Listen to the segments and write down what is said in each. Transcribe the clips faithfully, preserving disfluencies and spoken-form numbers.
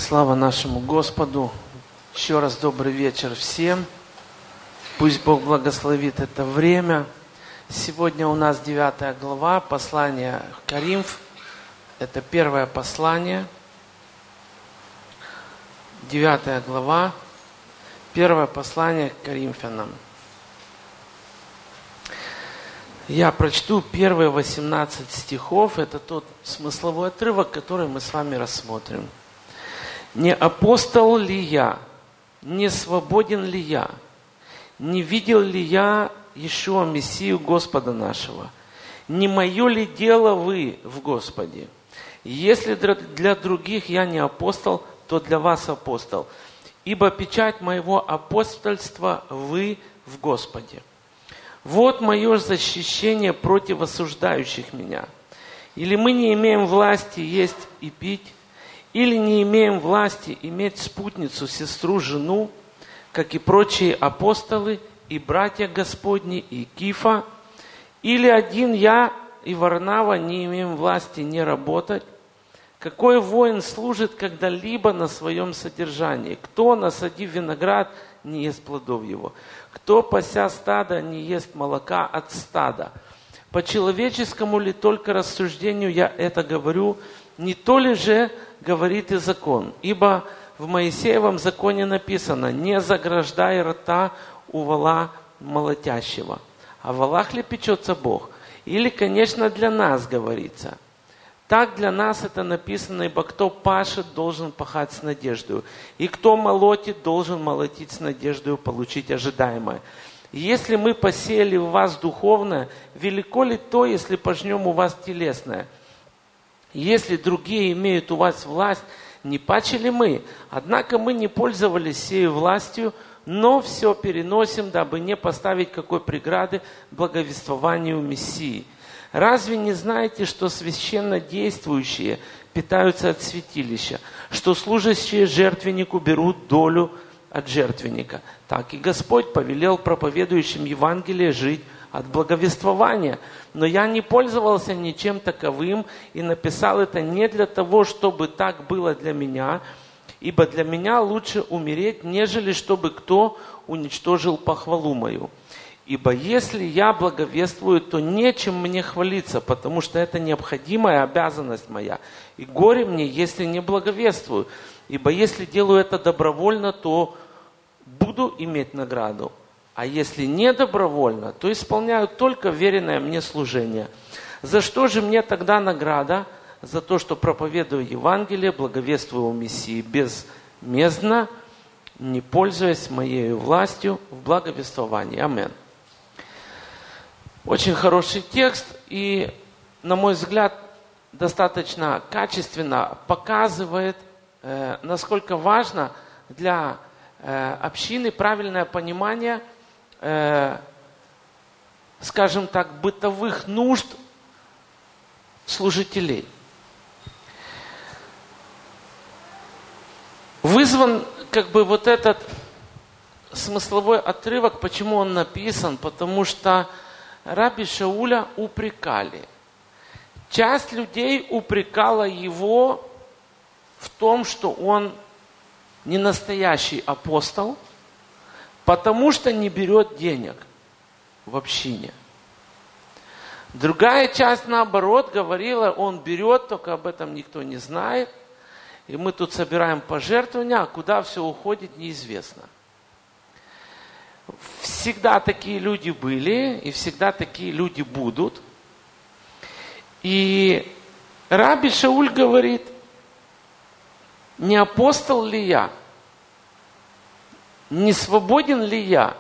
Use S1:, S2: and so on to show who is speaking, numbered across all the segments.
S1: Слава нашему Господу. Еще раз добрый вечер всем. Пусть Бог благословит это время. Сегодня у нас девятая глава, послание Коринф. Это первое послание. Девятая глава, первое послание к Коринфянам. Я прочту первые восемнадцать стихов. Это тот смысловой отрывок, который мы с вами рассмотрим. «Не апостол ли я? Не свободен ли я? Не видел ли я Иешуа Мессию Господа нашего? Не мое ли дело вы в Господе? Если для других я не апостол, то для вас апостол. Ибо печать моего апостольства вы в Господе. Вот мое защищение против осуждающих меня. Или мы не имеем власти есть и пить, или не имеем власти иметь спутницу, сестру, жену, как и прочие апостолы и братья Господни и Кифа, или один я и Варнава не имеем власти не работать. Какой воин служит когда-либо на своем содержании? Кто, насадив виноград, не ест плодов его? Кто, пася стада, не ест молока от стада? По человеческому ли только рассуждению я это говорю? Не то ли же говорит и закон? Ибо в Моисеевом законе написано: не заграждай рта у вола молотящего. А в волах ли печется Бог? Или, конечно, для нас говорится. Так для нас это написано: ибо кто пашет, должен пахать с надеждой, и кто молотит, должен молотить с надеждой получить ожидаемое. Если мы посеяли в вас духовное, велико ли то, если пожнем у вас телесное? Если другие имеют у вас власть, не паче ли мы? Однако мы не пользовались сею властью, но все переносим, дабы не поставить какой преграды благовествованию Мессии. Разве не знаете, что священно действующие питаются от святилища, что служащие жертвеннику берут долю от жертвенника? Так и Господь повелел проповедующим Евангелие жить от благовествования. Но я не пользовался ничем таковым и написал это не для того, чтобы так было для меня, ибо для меня лучше умереть, нежели чтобы кто уничтожил похвалу мою. Ибо если я благовествую, то нечем мне хвалиться, потому что это необходимая обязанность моя. И горе мне, если не благовествую. Ибо если делаю это добровольно, то буду иметь награду. А если не добровольно, то исполняю только веренное мне служение. За что же мне тогда награда? За то, что проповедую Евангелие, благовествую Мессии безмездно, не пользуясь моей властью в благовествовании. Аминь. Очень хороший текст и, на мой взгляд, достаточно качественно показывает, э, насколько важно для э, общины правильное понимание, э, скажем так, бытовых нужд служителей. Вызван как бы вот этот смысловой отрывок, почему он написан, потому что раби Шауля упрекали. Часть людей упрекала его в том, что он не настоящий апостол, потому что не берет денег в общине. Другая часть, наоборот, говорила, он берет, только об этом никто не знает. И мы тут собираем пожертвования, а куда все уходит, неизвестно. Всегда такие люди были, и всегда такие люди будут. И раби Шауль говорит: не апостол ли я? Не свободен ли я?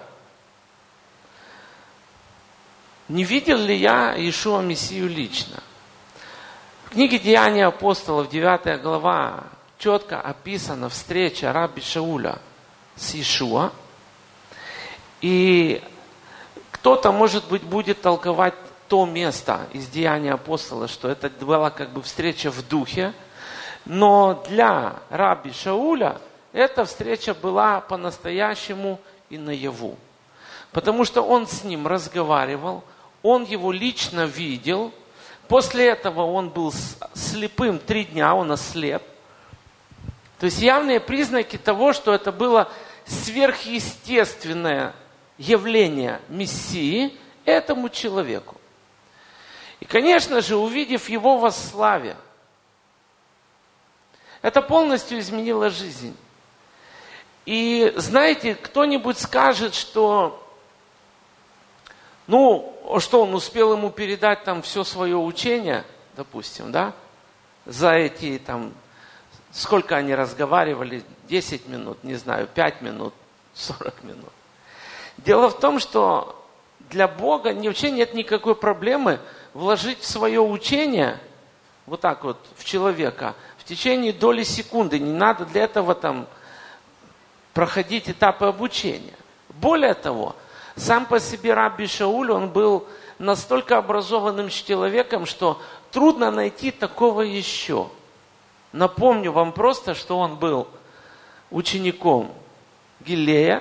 S1: Не видел ли я Иешуа Мессию лично? В книге «Деяния апостолов», девятая глава, четко описана встреча раби Шауля с Иешуа. И кто-то, может быть, будет толковать то место из Деяния апостола, что это была как бы встреча в духе. Но для раби Шауля эта встреча была по-настоящему и наяву. Потому что он с ним разговаривал, он его лично видел. После этого он был слепым три дня, он ослеп. То То есть явные признаки того, что это было сверхъестественное явление Мессии этому человеку. И, конечно же, увидев его во славе, это полностью изменило жизнь. И знаете, кто-нибудь скажет, что, ну, что он успел ему передать там все свое учение, допустим, да, за эти там, сколько они разговаривали, десять минут, не знаю, пять минут, сорок минут. Дело в том, что для Бога вообще нет никакой проблемы вложить в свое учение, вот так вот, в человека, в течение доли секунды. Не надо для этого там проходить этапы обучения. Более того, сам по себе Рабби Шауль, он был настолько образованным человеком, что трудно найти такого еще. Напомню вам просто, что он был учеником Гилея,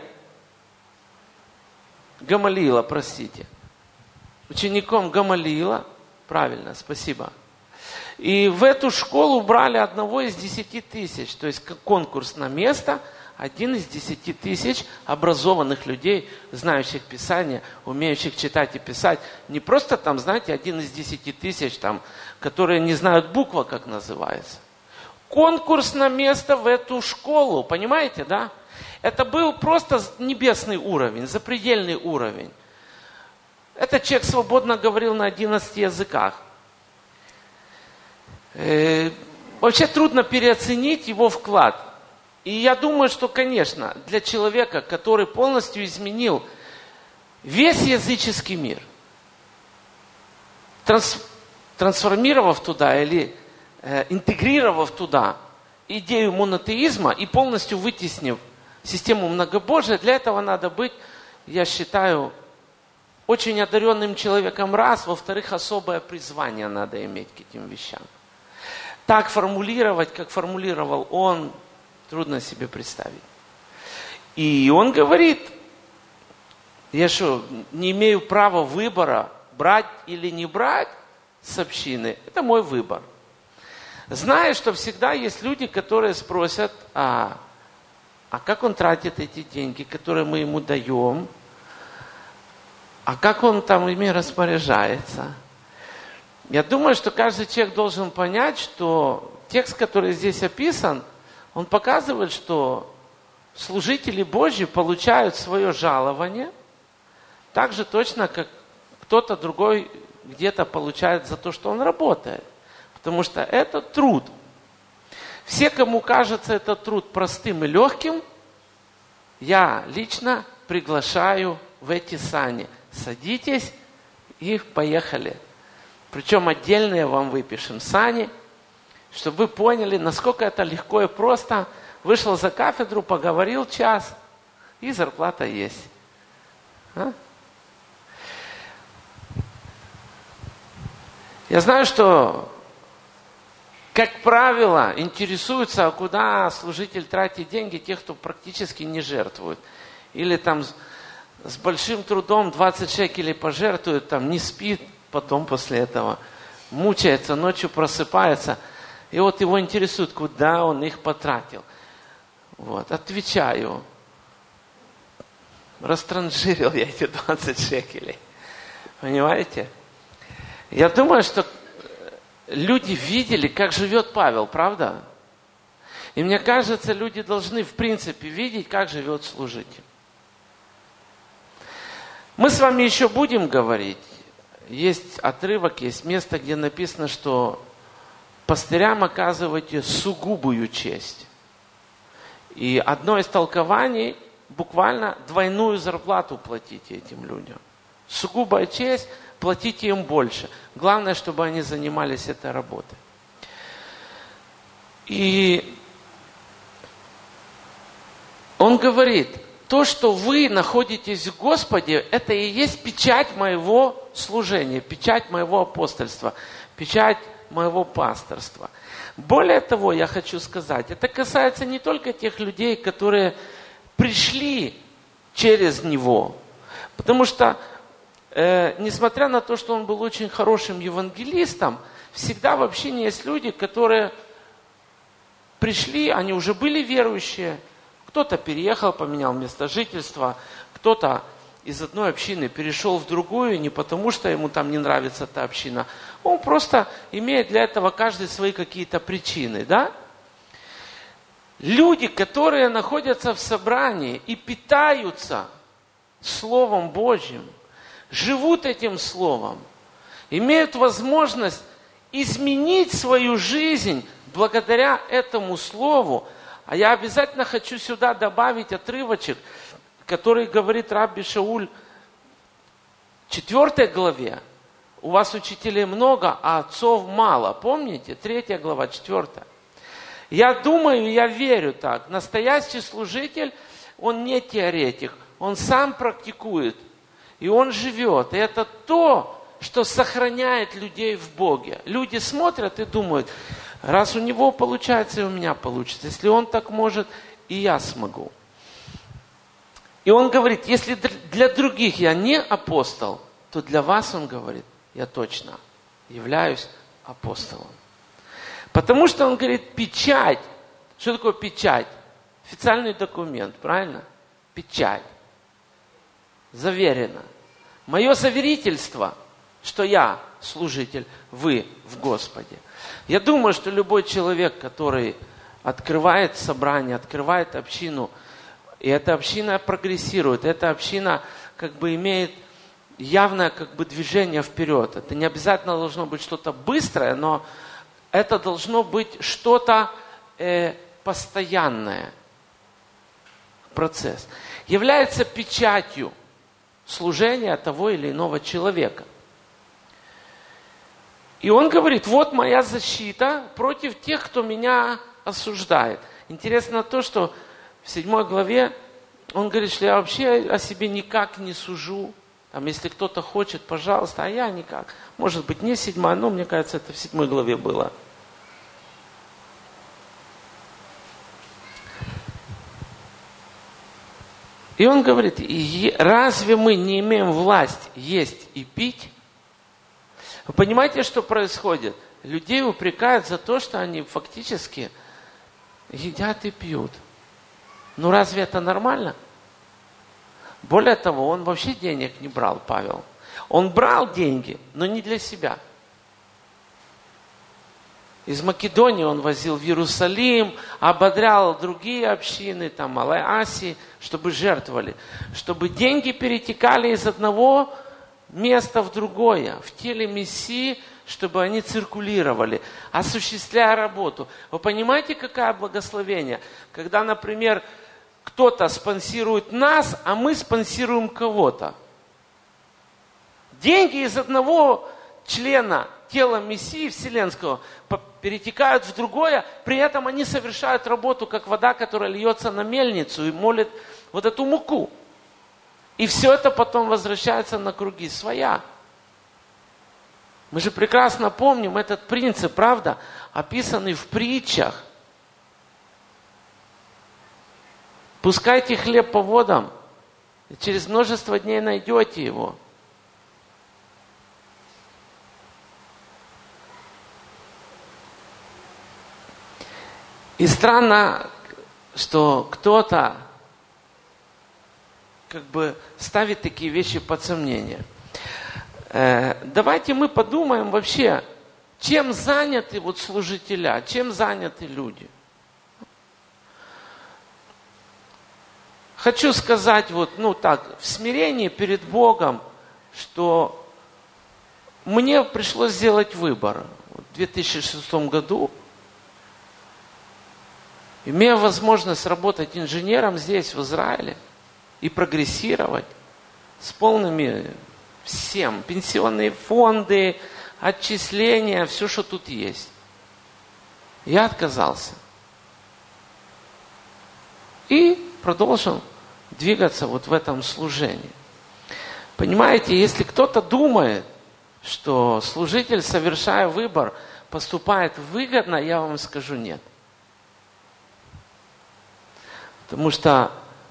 S1: Гамалиила, простите. Учеником Гамалиила, правильно, спасибо. И в эту школу брали одного из десяти тысяч, то есть как конкурс на место, один из десяти тысяч образованных людей, знающих Писание, умеющих читать и писать. Не просто там, знаете, один из десяти тысяч, там, которые не знают буква, как называется. Конкурс на место в эту школу, понимаете, да? Это был просто небесный уровень, запредельный уровень. Этот человек свободно говорил на одиннадцати языках. Э, вообще трудно переоценить его вклад. И я думаю, что, конечно, для человека, который полностью изменил весь языческий мир, транс, трансформировав туда или э, интегрировав туда идею монотеизма и полностью вытеснив систему многобожия, для этого надо быть, я считаю, очень одаренным человеком раз, во-вторых, особое призвание надо иметь к этим вещам. Так формулировать, как формулировал он, трудно себе представить. И он говорит, я что, не имею права выбора, брать или не брать с общины, это мой выбор. Зная, что всегда есть люди, которые спросят, а, а как он тратит эти деньги, которые мы ему даем, а как он там ими распоряжается. Я думаю, что каждый человек должен понять, что текст, который здесь описан, он показывает, что служители Божьи получают свое жалование так же точно, как кто-то другой где-то получает за то, что он работает. Потому что это труд. Все, кому кажется этот труд простым и легким, я лично приглашаю в эти сани. Садитесь и поехали. Причем отдельные вам выпишем сани, чтобы вы поняли, насколько это легко и просто. Вышел за кафедру, поговорил час, и зарплата есть. А? Я знаю, что, как правило, интересуются, а куда служитель тратит деньги, тех, кто практически не жертвует. Или там с большим трудом двадцать шекелей пожертвует, там не спит, потом после этого мучается, ночью просыпается. И вот его интересует, куда он их потратил. Вот, отвечаю. Растранжирил я эти двадцать шекелей. Понимаете? Я думаю, что люди видели, как живет Павел, правда? И мне кажется, люди должны в принципе видеть, как живет служитель. Мы с вами еще будем говорить. Есть отрывок, есть место, где написано, что пастырям оказываете сугубую честь. И одно из толкований буквально двойную зарплату платите этим людям. Сугубая честь, платите им больше. Главное, чтобы они занимались этой работой. И он говорит, то, что вы находитесь в Господе, это и есть печать моего служения, печать моего апостольства, печать моего пасторства. Более того, я хочу сказать, это касается не только тех людей, которые пришли через него. Потому что, э, несмотря на то, что он был очень хорошим евангелистом, всегда в общине есть люди, которые пришли, они уже были верующие, кто-то переехал, поменял место жительства, кто-то из одной общины перешел в другую, не потому что ему там не нравится та община, он просто имеет для этого каждый свои какие-то причины, да? Люди, которые находятся в собрании и питаются Словом Божьим, живут этим Словом, имеют возможность изменить свою жизнь благодаря этому Слову. А я обязательно хочу сюда добавить отрывочек, который говорит Рабби Шауль в четвёртой главе. У вас учителей много, а отцов мало. Помните? Третья глава, четвёртая. Я думаю, я верю так. Настоящий служитель, он не теоретик. Он сам практикует. И он живет. И это то, что сохраняет людей в Боге. Люди смотрят и думают, раз у него получается, и у меня получится. Если он так может, и я смогу. И он говорит, если для других я не апостол, то для вас, он говорит, я точно являюсь апостолом. Потому что он говорит, печать. Что такое печать? Официальный документ, правильно? Печать. Заверено. Мое заверительство, что я служитель, вы в Господе. Я думаю, что любой человек, который открывает собрание, открывает общину, и эта община прогрессирует, эта община как бы имеет явное как бы движение вперед. Это не обязательно должно быть что-то быстрое, но это должно быть что-то э, постоянное. Процесс. Является печатью служения того или иного человека. И он говорит, вот моя защита против тех, кто меня осуждает. Интересно то, что в седьмой главе он говорит, что я вообще о себе никак не сужу. Там, если кто-то хочет, пожалуйста, а я никак. Может быть, не седьмая, но мне кажется, это в седьмой главе было. И он говорит, разве мы не имеем власть есть и пить? Вы понимаете, что происходит? Людей упрекают за то, что они фактически едят и пьют. Ну разве это нормально? Более того, он вообще денег не брал, Павел. Он брал деньги, но не для себя. Из Македонии он возил в Иерусалим, ободрял другие общины, там, Малой Асии, чтобы жертвовали. Чтобы деньги перетекали из одного места в другое, в теле Мессии, чтобы они циркулировали, осуществляя работу. Вы понимаете, какое благословение? Когда, например, кто-то спонсирует нас, а мы спонсируем кого-то. Деньги из одного члена тела Мессии Вселенского перетекают в другое, при этом они совершают работу, как вода, которая льется на мельницу и молит вот эту муку. И все это потом возвращается на круги своя. Мы же прекрасно помним этот принцип, правда, описанный в притчах. Пускайте хлеб по водам, и через множество дней найдете его. И странно, что кто-то как бы ставит такие вещи под сомнение. Э, давайте мы подумаем вообще, чем заняты вот служителя, чем заняты люди. Хочу сказать вот, ну так, в смирении перед Богом, что мне пришлось сделать выбор. В две тысячи шестом году, имея возможность работать инженером здесь, в Израиле, и прогрессировать с полными всем, пенсионные фонды, отчисления, все, что тут есть. Я отказался. И продолжил двигаться вот в этом служении. Понимаете, если кто-то думает, что служитель, совершая выбор, поступает выгодно, я вам скажу нет. Потому что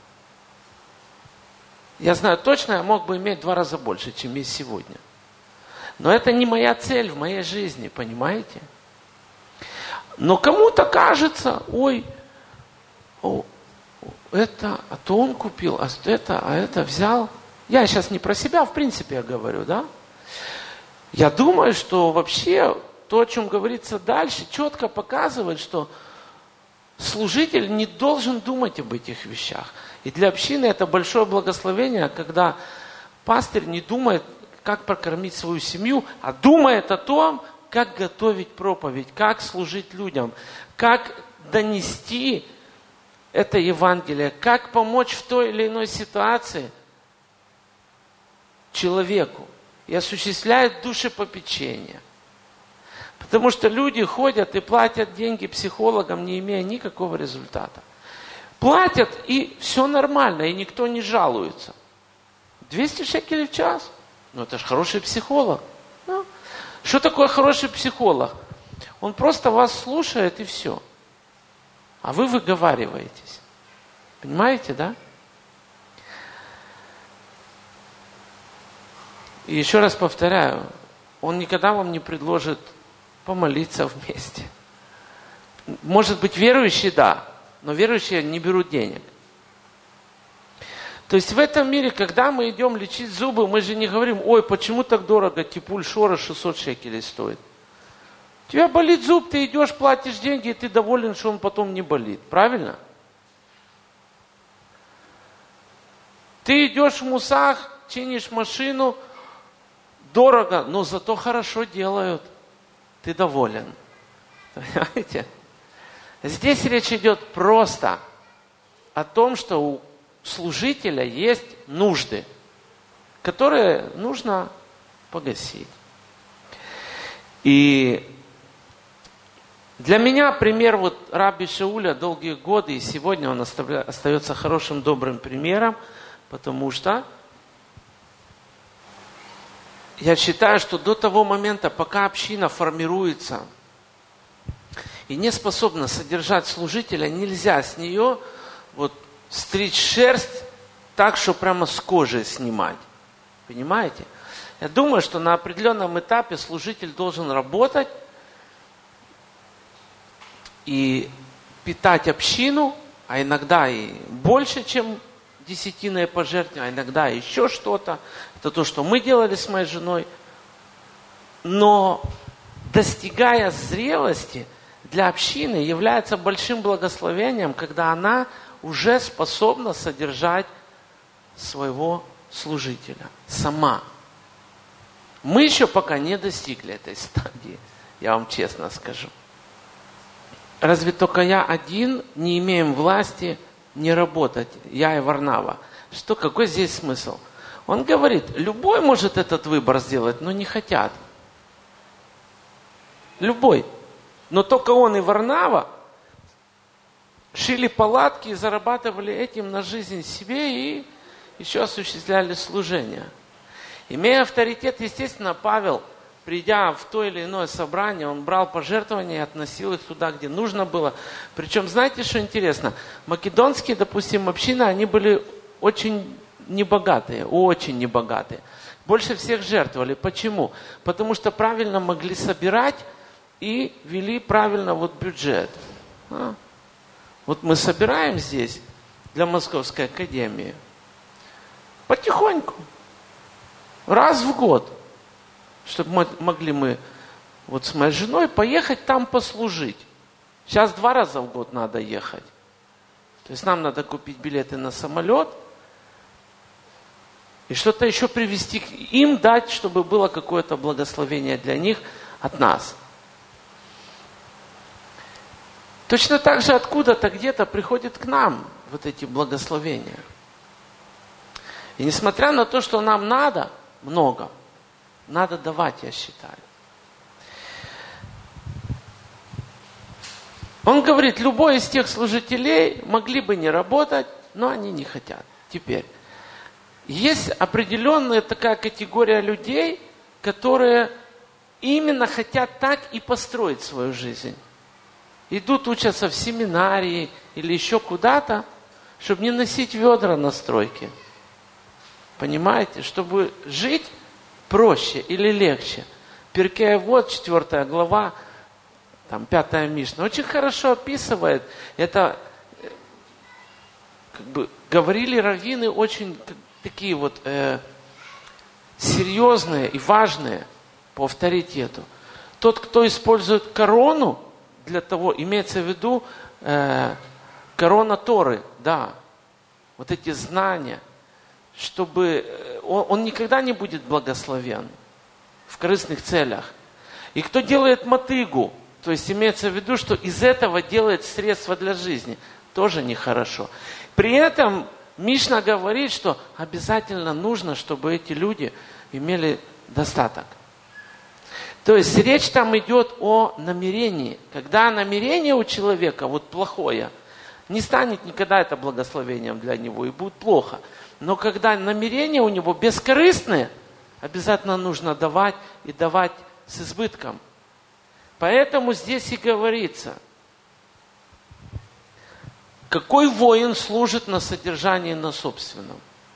S1: я знаю точно, я мог бы иметь в два раза больше, чем есть сегодня. Но это не моя цель в моей жизни, понимаете? Но кому-то кажется, ой, о, это, а то он купил, а это, а это взял. Я сейчас не про себя, в принципе, я говорю, да? Я думаю, что вообще то, о чем говорится дальше, четко показывает, что служитель не должен думать об этих вещах. И для общины это большое благословение, когда пастырь не думает, как прокормить свою семью, а думает о том, как готовить проповедь, как служить людям, как донести это Евангелие, как помочь в той или иной ситуации человеку и осуществляет душепопечение. Потому что люди ходят и платят деньги психологам, не имея никакого результата. Платят, и все нормально, и никто не жалуется. двести шекелей в час? Ну, это же хороший психолог. Ну, что такое хороший психолог? Он просто вас слушает, и все. А вы выговариваетесь. Понимаете, да? И еще раз повторяю, он никогда вам не предложит помолиться вместе. Может быть, верующие, да, но верующие не берут денег. То есть в этом мире, когда мы идем лечить зубы, мы же не говорим, ой, почему так дорого, типуль шора шестьсот шекелей стоит. У тебя болит зуб, ты идешь, платишь деньги, и ты доволен, что он потом не болит. Правильно? Ты идешь в мусах, чинишь машину, дорого, но зато хорошо делают. Ты доволен. Понимаете? Здесь речь идет просто о том, что у служителя есть нужды, которые нужно погасить. И для меня пример вот Раби Шауля долгие годы, и сегодня он остается хорошим, добрым примером, потому что я считаю, что до того момента, пока община формируется и не способна содержать служителя, нельзя с нее вот стричь шерсть так, что прямо с кожи снимать. Понимаете? Я думаю, что на определенном этапе служитель должен работать и питать общину, а иногда и больше, чем десятинное пожертвование, а иногда еще что-то. Это то, что мы делали с моей женой. Но достигая зрелости, для общины является большим благословением, когда она уже способна содержать своего служителя сама. Мы еще пока не достигли этой стадии, я вам честно скажу. Разве только я один не имеем власти не работать, я и Варнава? Что, какой здесь смысл? Он говорит, любой может этот выбор сделать, но не хотят. Любой. Но только он и Варнава шили палатки и зарабатывали этим на жизнь себе и еще осуществляли служение. Имея авторитет, естественно, Павел, придя в то или иное собрание, он брал пожертвования и относил их туда, где нужно было. Причем, знаете, что интересно? Македонские, допустим, общины, они были очень небогатые, очень небогатые. Больше всех жертвовали. Почему? Потому что правильно могли собирать и вели правильно вот бюджет. А? Вот мы собираем здесь для Московской академии потихоньку, раз в год, чтобы могли мы вот с моей женой поехать там послужить. Сейчас два раза в год надо ехать. То есть нам надо купить билеты на самолет и что-то еще привезти им, дать, чтобы было какое-то благословение для них от нас. Точно так же откуда-то где-то приходят к нам вот эти благословения. И несмотря на то, что нам надо много, надо давать, я считаю. Он говорит, любой из тех служителей могли бы не работать, но они не хотят. Теперь, есть определенная такая категория людей, которые именно хотят так и построить свою жизнь. Идут, учатся в семинарии или еще куда-то, чтобы не носить ведра на стройке. Понимаете? Чтобы жить проще или легче. Перкей Авот, четвертая глава, там пятая Мишна, очень хорошо описывает. Это как бы говорили раввины очень такие вот э, серьезные и важные по авторитету. Тот, кто использует корону для того, имеется в виду э, корона Торы, да, вот эти знания, чтобы он, он никогда не будет благословен в корыстных целях. И кто делает мотыгу, то есть имеется в виду, что из этого делает средства для жизни, тоже нехорошо. При этом Мишна говорит, что обязательно нужно, чтобы эти люди имели достаток. То есть речь там идет о намерении. Когда намерение у человека вот плохое, не станет никогда это благословением для него и будет плохо. Но когда намерение у него бескорыстное, обязательно нужно давать и давать с избытком. Поэтому здесь и говорится, какой воин служит на содержании на собственном.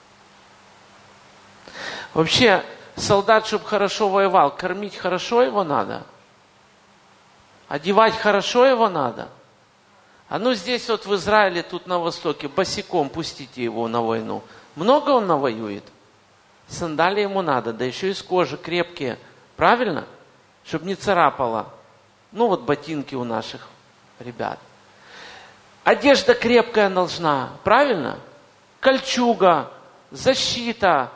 S1: Вообще, солдат, чтобы хорошо воевал, кормить хорошо его надо, одевать хорошо его надо. А ну здесь вот в Израиле, тут на востоке, босиком пустите его на войну. Много он навоюет? Сандалии ему надо, да еще из кожи, крепкие. Правильно? Чтобы не царапало. Ну вот ботинки у наших ребят. Одежда крепкая должна. Правильно? Кольчуга, защита.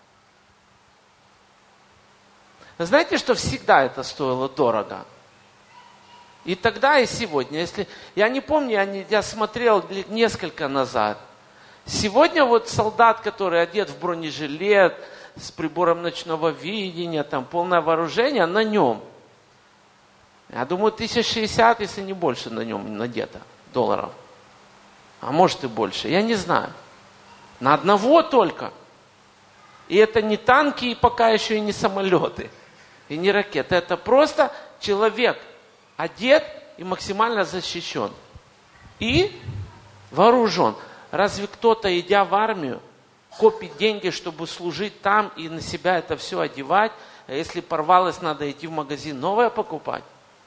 S1: Знаете, что всегда это стоило дорого? И тогда, и сегодня. Если, я не помню, я, не, я смотрел несколько назад. Сегодня вот солдат, который одет в бронежилет, с прибором ночного видения, там полное вооружение, на нем. Я думаю, тысяч шестьдесят, если не больше на нем надето долларов. А может и больше, я не знаю. На одного только. И это не танки, и пока еще и не самолеты, и не ракеты. Это просто человек одет и максимально защищен. И вооружен. Разве кто-то, идя в армию, копит деньги, чтобы служить там и на себя это все одевать? А если порвалось, надо идти в магазин новое покупать?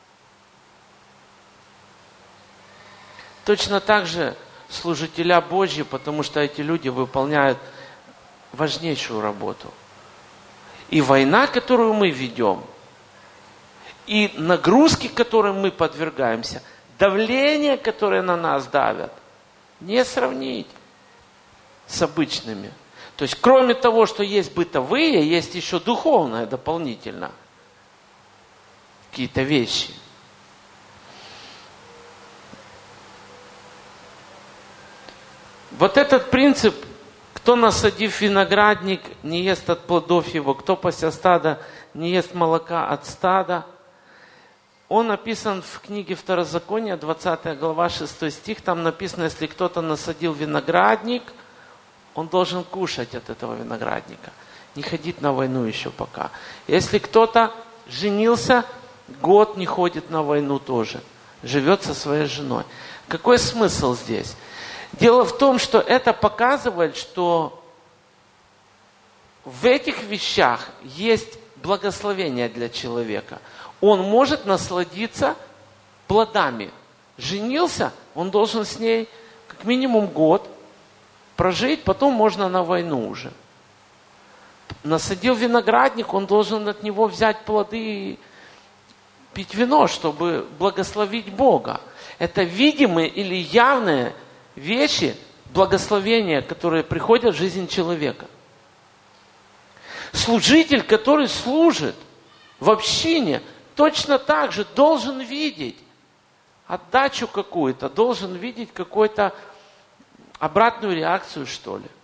S1: Точно так же служителя Божьи, потому что эти люди выполняют важнейшую работу. И война, которую мы ведем, и нагрузки, которым мы подвергаемся, давление, которое на нас давят, не сравнить с обычными. То есть, кроме того, что есть бытовые, есть еще духовное дополнительно. Какие-то вещи. Вот этот принцип, кто, насадив виноградник, не ест от плодов его, кто пася стада, не ест молока от стада, он написан в книге Второзакония, двадцатая глава, шестой стих. Там написано, если кто-то насадил виноградник, он должен кушать от этого виноградника. Не ходить на войну еще пока. Если кто-то женился, год не ходит на войну тоже. Живет со своей женой. Какой смысл здесь? Дело в том, что это показывает, что в этих вещах есть благословение для человека. Он может насладиться плодами. Женился, он должен с ней как минимум год прожить, потом можно на войну уже. Насадил виноградник, он должен от него взять плоды и пить вино, чтобы благословить Бога. Это видимые или явные вещи, благословения, которые приходят в жизнь человека. Служитель, который служит в общине, точно так же должен видеть отдачу какую-то, должен видеть какую-то обратную реакцию, что ли.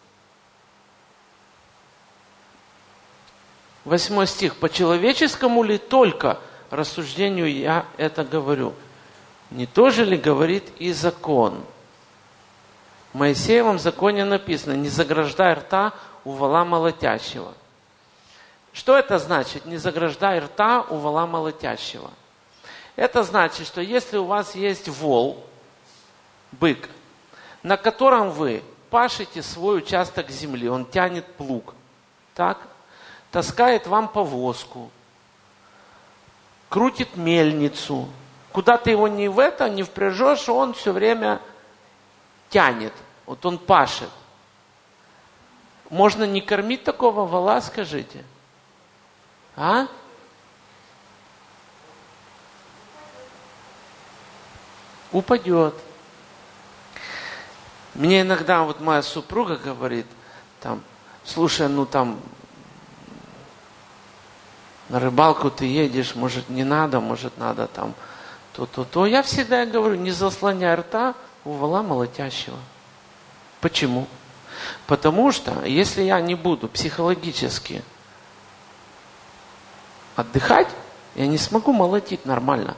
S1: Восьмой стих. По человеческому ли только рассуждению я это говорю? Не то же ли говорит и закон? В Моисеевом законе написано: не заграждай рта у вола молотящего. Что это значит? Не заграждай рта у вола молотящего. Это значит, что если у вас есть вол, бык, на котором вы пашете свой участок земли, он тянет плуг, так, таскает вам повозку, крутит мельницу, Куда ты его ни в это, не впряжешь, он все время тянет. Вот он пашет. Можно не кормить такого вола, скажите? А? Упадет. Мне иногда вот моя супруга говорит, там, слушай, ну там, на рыбалку ты едешь, может не надо, может надо там то-то-то. Я всегда говорю, не заслоняй рта у вола молотящего. Почему? Потому что, если я не буду психологически отдыхать, я не смогу молотить нормально.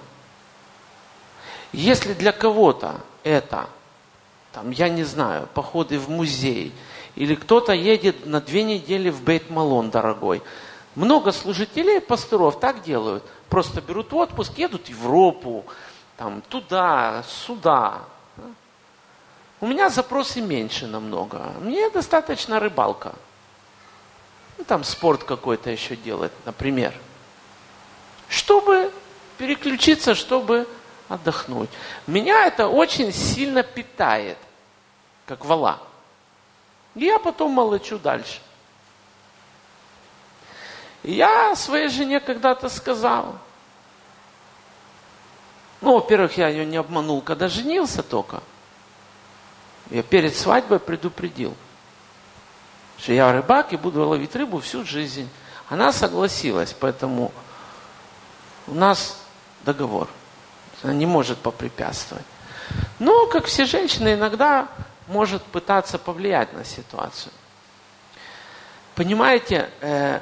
S1: Если для кого-то это, там, я не знаю, походы в музей, или кто-то едет на две недели в Бейт-Малон дорогой. Много служителей, пасторов так делают. Просто берут отпуск, едут в Европу, там, туда, сюда. У меня запросы меньше намного. Мне достаточно рыбалка. Ну, там спорт какой-то еще делать, например. Чтобы переключиться, чтобы отдохнуть. Меня это очень сильно питает, как вола. И я потом молочу дальше. И я своей жене когда-то сказал. Ну, во-первых, я ее не обманул, когда женился только. Я перед свадьбой предупредил, что я рыбак и буду ловить рыбу всю жизнь. Она согласилась, поэтому у нас договор. Она не может попрепятствовать. Но, как все женщины, иногда может пытаться повлиять на ситуацию. Понимаете, э,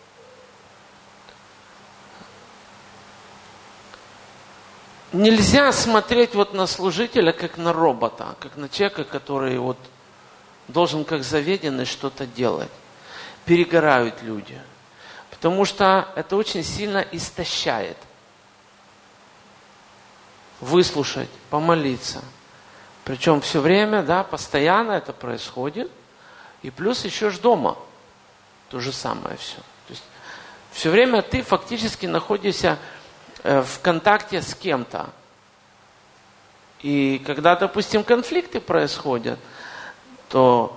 S1: нельзя смотреть вот на служителя как на робота, как на человека, который вот должен как заведенный что-то делать. Перегорают люди. Потому что это очень сильно истощает. Выслушать, помолиться. Причем все время, да, постоянно это происходит. И плюс еще ж дома. То же самое все. То есть все время ты фактически находишься в контакте с кем-то. И когда, допустим, конфликты происходят, то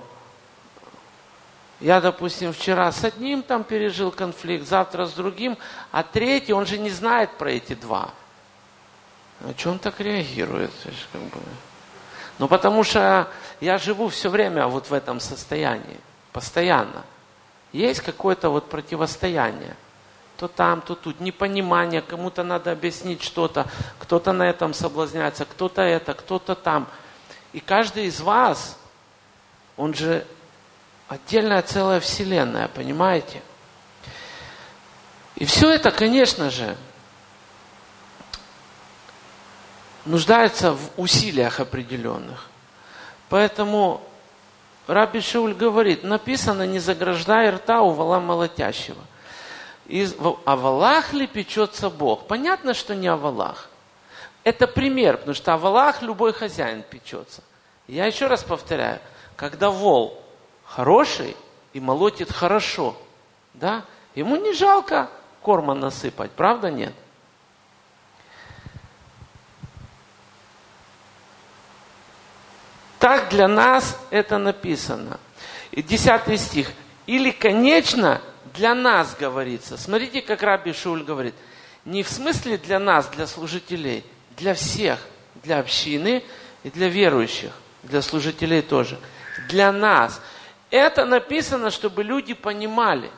S1: я, допустим, вчера с одним там пережил конфликт, завтра с другим, а третий, он же не знает про эти два. А что он так реагирует? Как бы... Ну, потому что я живу все время вот в этом состоянии, постоянно. Есть какое-то вот противостояние. То там, то тут, непонимание, кому-то надо объяснить что-то, кто-то на этом соблазняется, кто-то это, кто-то там. И каждый из вас, он же отдельная целая вселенная, понимаете? И все это, конечно же, нуждается в усилиях определенных. Поэтому Рабби Шауль говорит, написано, не заграждай рта у вола молотящего. И о волах ли печется Бог? Понятно, что не о волах. Это пример, потому что о волах любой хозяин печется. Я еще раз повторяю, когда вол хороший и молотит хорошо, да, ему не жалко корма насыпать, правда нет? Так для нас это написано. И десятый стих. Или, конечно, для нас говорится. Смотрите, как Рабби Шауль говорит. Не в смысле для нас, для служителей, для всех, для общины и для верующих, для служителей тоже. Для нас. Это написано, чтобы люди понимали.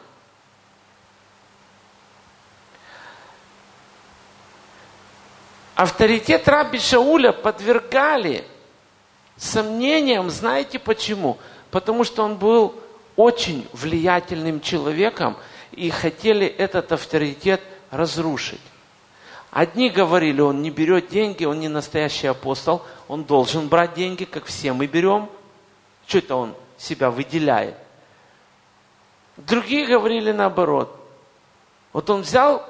S1: Авторитет Рабби Шауля подвергали сомнениям, знаете почему? Потому что он был очень влиятельным человеком и хотели этот авторитет разрушить. Одни говорили, он не берет деньги, он не настоящий апостол, он должен брать деньги, как все мы берем. Что это он себя выделяет? Другие говорили наоборот. Вот он взял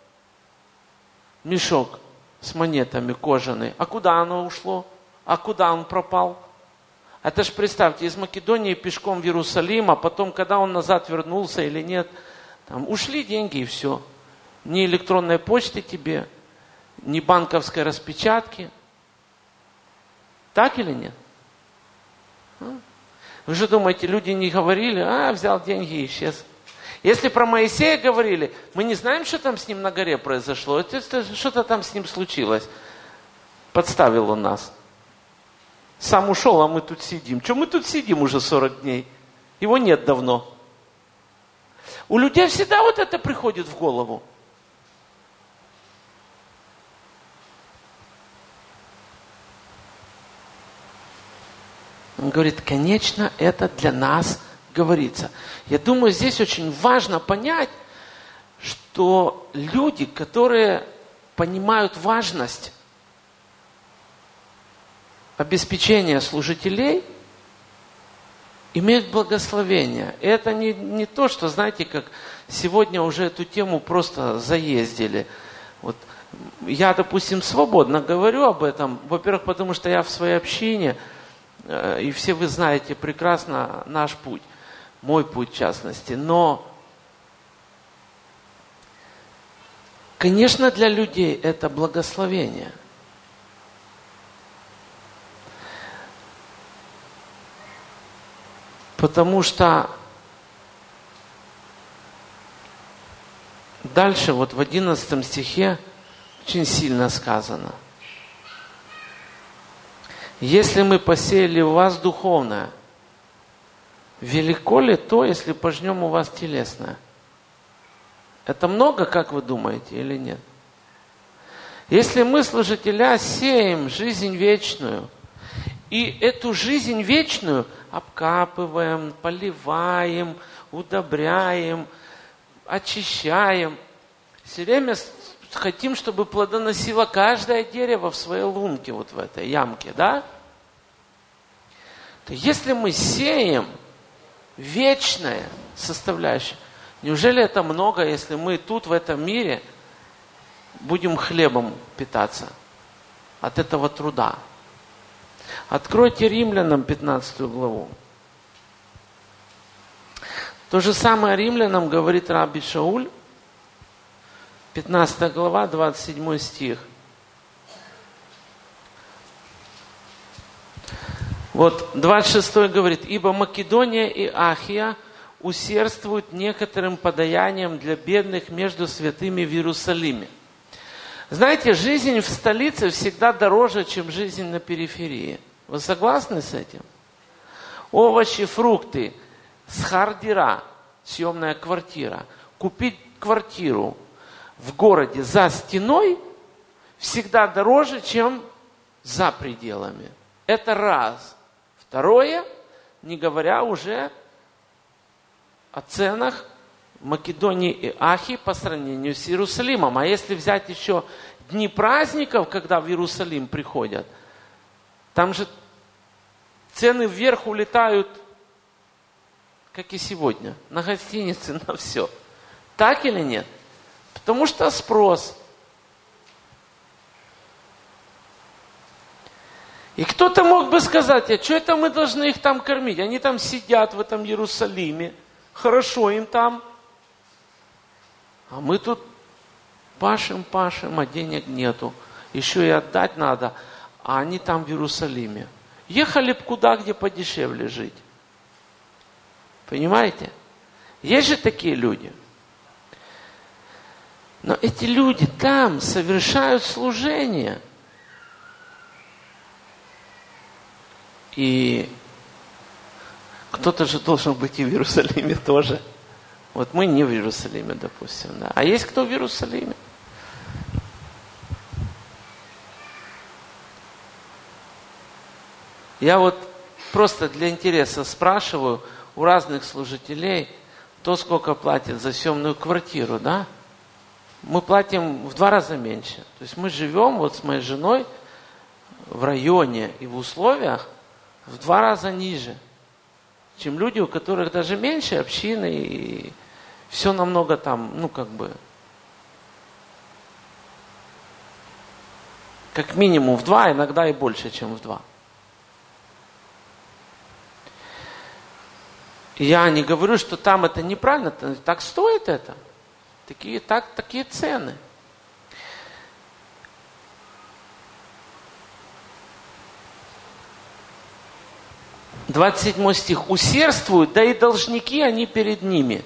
S1: мешок с монетами кожаный, а куда оно ушло? А куда он пропал? Это ж представьте, из Македонии пешком в Иерусалим, а потом, когда он назад вернулся или нет, там ушли деньги и все. Ни электронной почты тебе, ни банковской распечатки. Так или нет? Вы же думаете, люди не говорили, а, взял деньги и исчез. Если про Моисея говорили, мы не знаем, что там с ним на горе произошло. Что-то там с ним случилось. Подставил он нас. Сам ушел, а мы тут сидим. Что мы тут сидим уже сорок дней? Его нет давно. У людей всегда вот это приходит в голову. Он говорит, конечно, это для нас говорится. Я думаю, здесь очень важно понять, что люди, которые понимают важность обеспечения служителей, имеют благословение. Это не, не то, что, знаете, как сегодня уже эту тему просто заездили. Вот я, допустим, свободно говорю об этом, во-первых, потому что я в своей общине, и все вы знаете прекрасно наш путь, мой путь в частности. Но, конечно, для людей это благословение. Потому что дальше, вот в одиннадцатом стихе, очень сильно сказано. Если мы посеяли в вас духовное, велико ли то, если пожнем у вас телесное? Это много, как вы думаете, или нет? Если мы, служителя, сеем жизнь вечную, и эту жизнь вечную обкапываем, поливаем, удобряем, очищаем, все время хотим, чтобы плодоносило каждое дерево в своей лунке, вот в этой ямке, да? То если мы сеем вечное составляющее, неужели это много, если мы тут, в этом мире, будем хлебом питаться от этого труда? Откройте Римлянам пятнадцатую главу. То же самое Римлянам говорит Раби Шауль, пятнадцатая глава, двадцать седьмой стих. Вот двадцать шестой говорит, ибо Македония и Ахия усердствуют некоторым подаянием для бедных между святыми в Иерусалиме. Знаете, жизнь в столице всегда дороже, чем жизнь на периферии. Вы согласны с этим? Овощи, фрукты, схардира, съемная квартира. Купить квартиру в городе за стеной всегда дороже, чем за пределами. Это раз. Второе, не говоря уже о ценах Македонии и Ахии по сравнению с Иерусалимом. А если взять еще дни праздников, когда в Иерусалим приходят, там же цены вверх улетают, как и сегодня, на гостиницы, на все. Так или нет? Потому что спрос. И кто-то мог бы сказать, а что это мы должны их там кормить? Они там сидят в этом Иерусалиме, хорошо им там. А мы тут пашем, пашем, а денег нету. Еще и отдать надо, а они там в Иерусалиме. Ехали бы куда, где подешевле жить. Понимаете? Есть же такие люди. Но эти люди там совершают служение. И кто-то же должен быть и в Иерусалиме тоже. Вот мы не в Иерусалиме, допустим. Да. А есть кто в Иерусалиме? Я вот просто для интереса спрашиваю у разных служителей, кто сколько платит за съемную квартиру, да? Мы платим в два раза меньше. То есть мы живем вот с моей женой в районе и в условиях в два раза ниже, чем люди, у которых даже меньше общины, и все намного там, ну как бы, как минимум в два, иногда и больше, чем в два. И я не говорю, что там это неправильно, так стоит это. Такие, так, такие цены. двадцать седьмой стих. Усердствуют, да и должники они перед ними.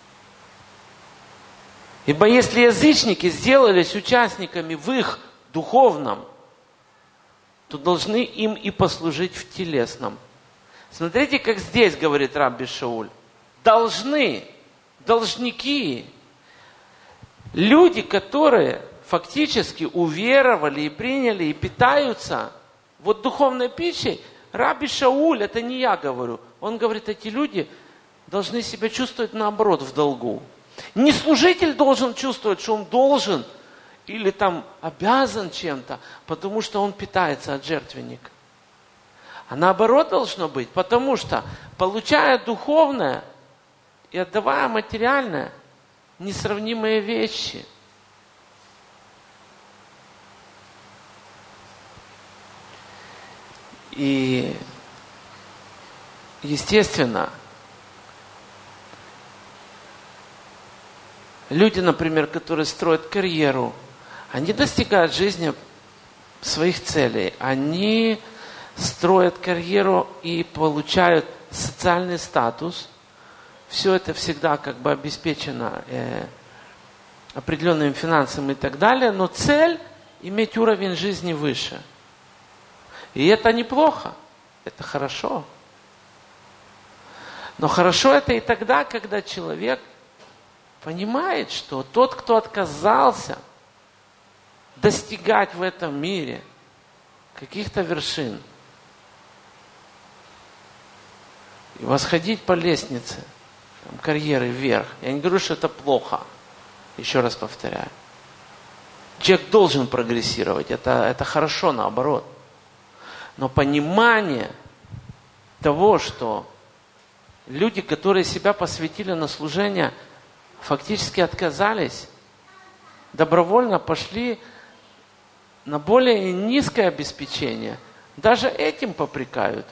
S1: Ибо если язычники сделались участниками в их духовном, то должны им и послужить в телесном. Смотрите, как здесь говорит Рабби Шауль. Должны, должники, люди, которые фактически уверовали и приняли, и питаются вот духовной пищей. Рабби Шауль, это не я говорю, он говорит, эти люди должны себя чувствовать наоборот в долгу. Не служитель должен чувствовать, что он должен или там обязан чем-то, потому что он питается от жертвенника. А наоборот должно быть, потому что, получая духовное и отдавая материальное, несравнимые вещи. И, естественно, люди, например, которые строят карьеру, они достигают в жизни своих целей. Они строят карьеру и получают социальный статус. Все это всегда как бы обеспечено э, определенным финансами и так далее. Но цель – иметь уровень жизни выше. И это неплохо. Это хорошо. Но хорошо это и тогда, когда человек понимает, что тот, кто отказался достигать в этом мире каких-то вершин и восходить по лестнице там, карьеры вверх. Я не говорю, что это плохо. Еще раз повторяю. Человек должен прогрессировать. Это, это хорошо, наоборот. Но понимание того, что люди, которые себя посвятили на служение, фактически отказались, добровольно пошли на более низкое обеспечение. Даже этим попрекают.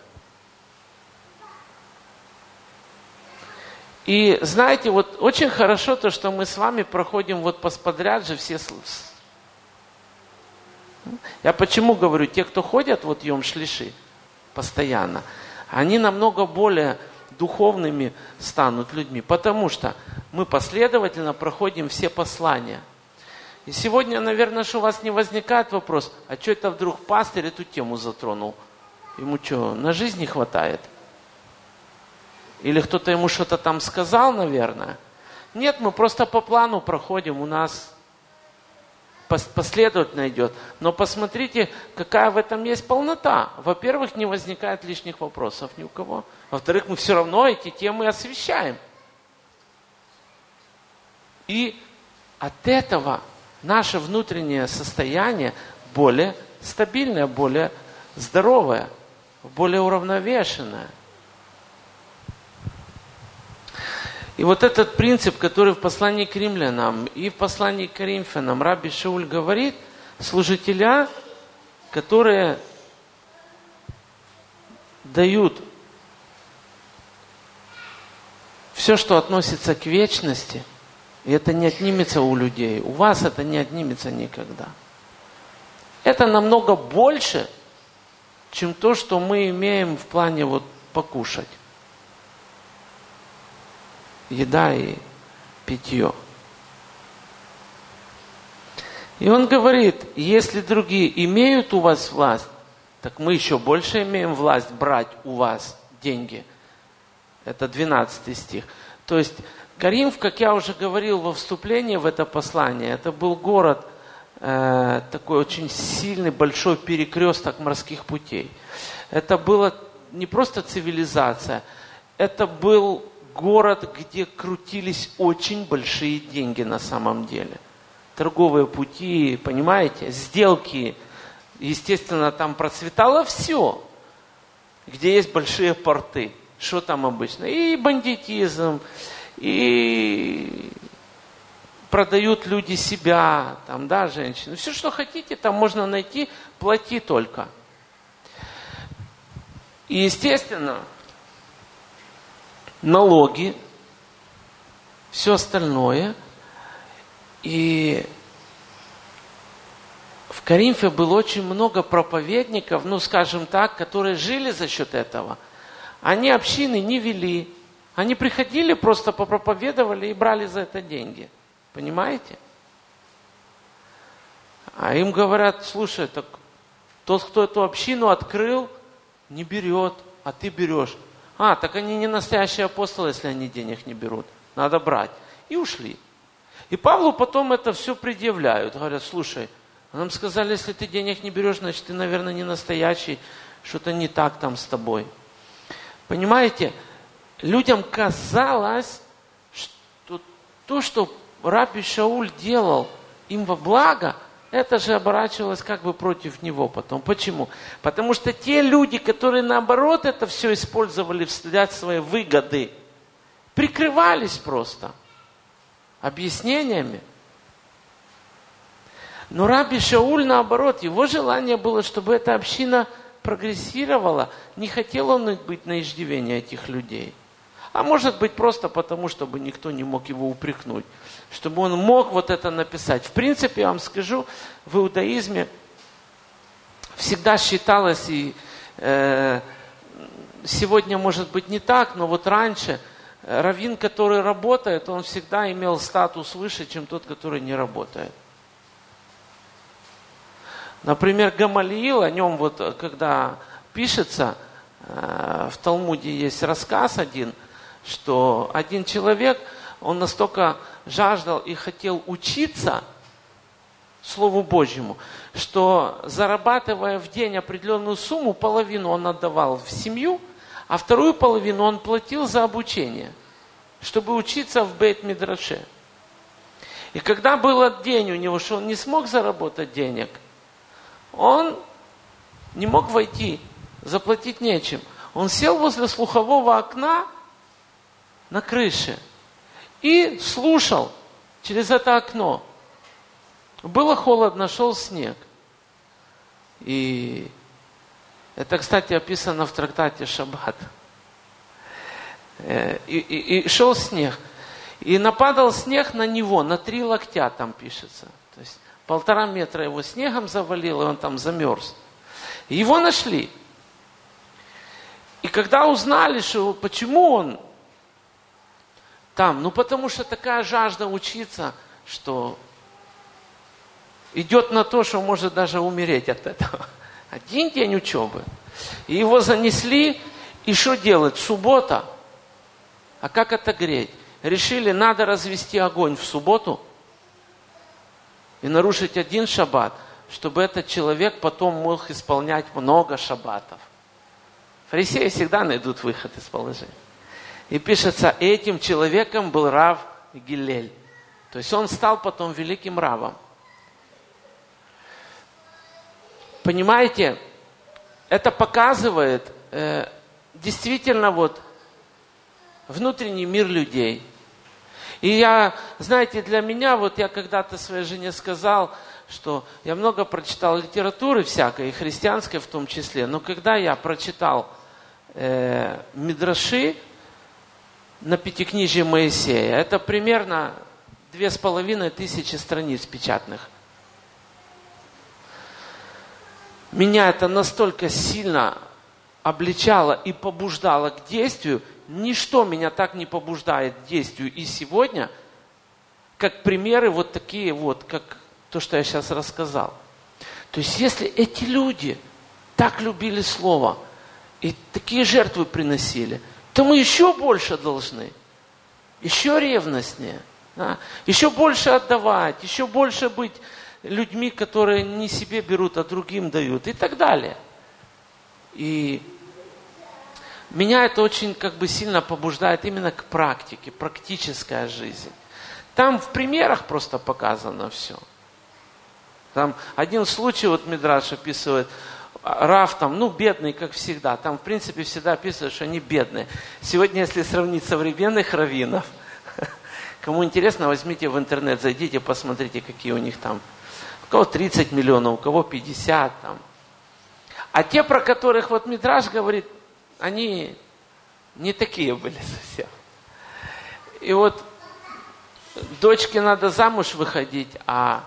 S1: И знаете, вот очень хорошо то, что мы с вами проходим вот подряд же все. Я почему говорю, те, кто ходят вот Йом Шлиши постоянно, они намного более духовными станут людьми, потому что мы последовательно проходим все послания. И сегодня, наверное, что у вас не возникает вопрос, а что это вдруг пастырь эту тему затронул? Ему что, на жизнь не хватает? Или кто-то ему что-то там сказал, наверное? Нет, мы просто по плану проходим, у нас последовательно идет. Но посмотрите, какая в этом есть полнота. Во-первых, не возникает лишних вопросов ни у кого. Во-вторых, мы все равно эти темы освещаем. И от этого наше внутреннее состояние более стабильное, более здоровое, более уравновешенное. И вот этот принцип, который в послании к римлянам и в послании к коринфянам Рабби Шауль говорит, служителя, которые дают все, что относится к вечности, и это не отнимется у людей. У вас это не отнимется никогда. Это намного больше, чем то, что мы имеем в плане вот покушать. Еда и питье. И он говорит, если другие имеют у вас власть, так мы еще больше имеем власть брать у вас деньги. Это двенадцатый стих. То есть Коринф, как я уже говорил во вступлении в это послание, это был город, э, такой очень сильный, большой перекресток морских путей. Это была не просто цивилизация, это был город, где крутились очень большие деньги на самом деле. Торговые пути, понимаете, сделки. Естественно, там процветало все, где есть большие порты. Что там обычно? И бандитизм, и продают люди себя, там, да, женщины. Все, что хотите, там можно найти, плати только. И, естественно, налоги, все остальное. И в Коринфе было очень много проповедников, ну, скажем так, которые жили за счет этого. Они общины не вели. Они приходили, просто попроповедовали и брали за это деньги. Понимаете? А им говорят, слушай, так тот, кто эту общину открыл, не берет, а ты берешь. А, так они не настоящие апостолы, если они денег не берут. Надо брать. И ушли. И Павлу потом это все предъявляют. Говорят, слушай, нам сказали, если ты денег не берешь, значит, ты, наверное, не настоящий. Что-то не так там с тобой. Понимаете? Людям казалось, что то, что раби Шауль делал им во благо, это же оборачивалось как бы против него потом. Почему? Потому что те люди, которые наоборот это все использовали для своей выгоды, прикрывались просто объяснениями. Но раби Шауль наоборот, его желание было, чтобы эта община прогрессировала. Не хотел он быть на иждивении этих людей. А может быть просто потому, чтобы никто не мог его упрекнуть. Чтобы он мог вот это написать. В принципе, я вам скажу, в иудаизме всегда считалось, и э, сегодня может быть не так, но вот раньше раввин, который работает, он всегда имел статус выше, чем тот, который не работает. Например, Гамалиил, о нем вот когда пишется, э, в Талмуде есть рассказ один, что один человек, он настолько жаждал и хотел учиться Слову Божьему, что зарабатывая в день определенную сумму, половину он отдавал в семью, а вторую половину он платил за обучение, чтобы учиться в Бейт-Мидраше. И когда был день у него, что он не смог заработать денег, он не мог войти, заплатить нечем. Он сел возле слухового окна на крыше и слушал через это окно. Было холодно, шел снег. И это, кстати, описано в трактате Шаббат. И, и, и шел снег. И нападал снег на него, на три локтя там пишется. То есть полтора метра его снегом завалило, и он там замерз. И его нашли. И когда узнали, что почему он там, ну потому что такая жажда учиться, что идет на то, что может даже умереть от этого. Один день учебы. И его занесли, и что делать? Суббота. А как отогреть? Решили, надо развести огонь в субботу и нарушить один шаббат, чтобы этот человек потом мог исполнять много шаббатов. Фарисеи всегда найдут выход из положения. И пишется, этим человеком был рав Гилель. То есть он стал потом великим равом. Понимаете, это показывает э, действительно вот внутренний мир людей. И я, знаете, для меня, вот я когда-то своей жене сказал, что я много прочитал литературы всякой, и христианской в том числе, но когда я прочитал э, Мидраши на Пятикнижие Моисея, это примерно две с половиной тысячи страниц печатных. Меня это настолько сильно обличало и побуждало к действию. Ничто меня так не побуждает к действию и сегодня, как примеры вот такие вот, как то, что я сейчас рассказал. То есть, если эти люди так любили Слово и такие жертвы приносили, то мы еще больше должны, еще ревностнее, да? Еще больше отдавать, еще больше быть людьми, которые не себе берут, а другим дают и так далее. И меня это очень как бы сильно побуждает именно к практике, практическая жизнь. Там в примерах просто показано все. Там один случай, вот Мидраш описывает, рав там, ну, бедный, как всегда. Там, в принципе, всегда описывают, что они бедные. Сегодня, если сравнить современных раввинов, кому интересно, возьмите в интернет, зайдите, посмотрите, какие у них там. У кого тридцать миллионов, у кого пятьдесят там. А те, про которых вот Мидраш говорит, они не такие были совсем. И вот дочке надо замуж выходить, а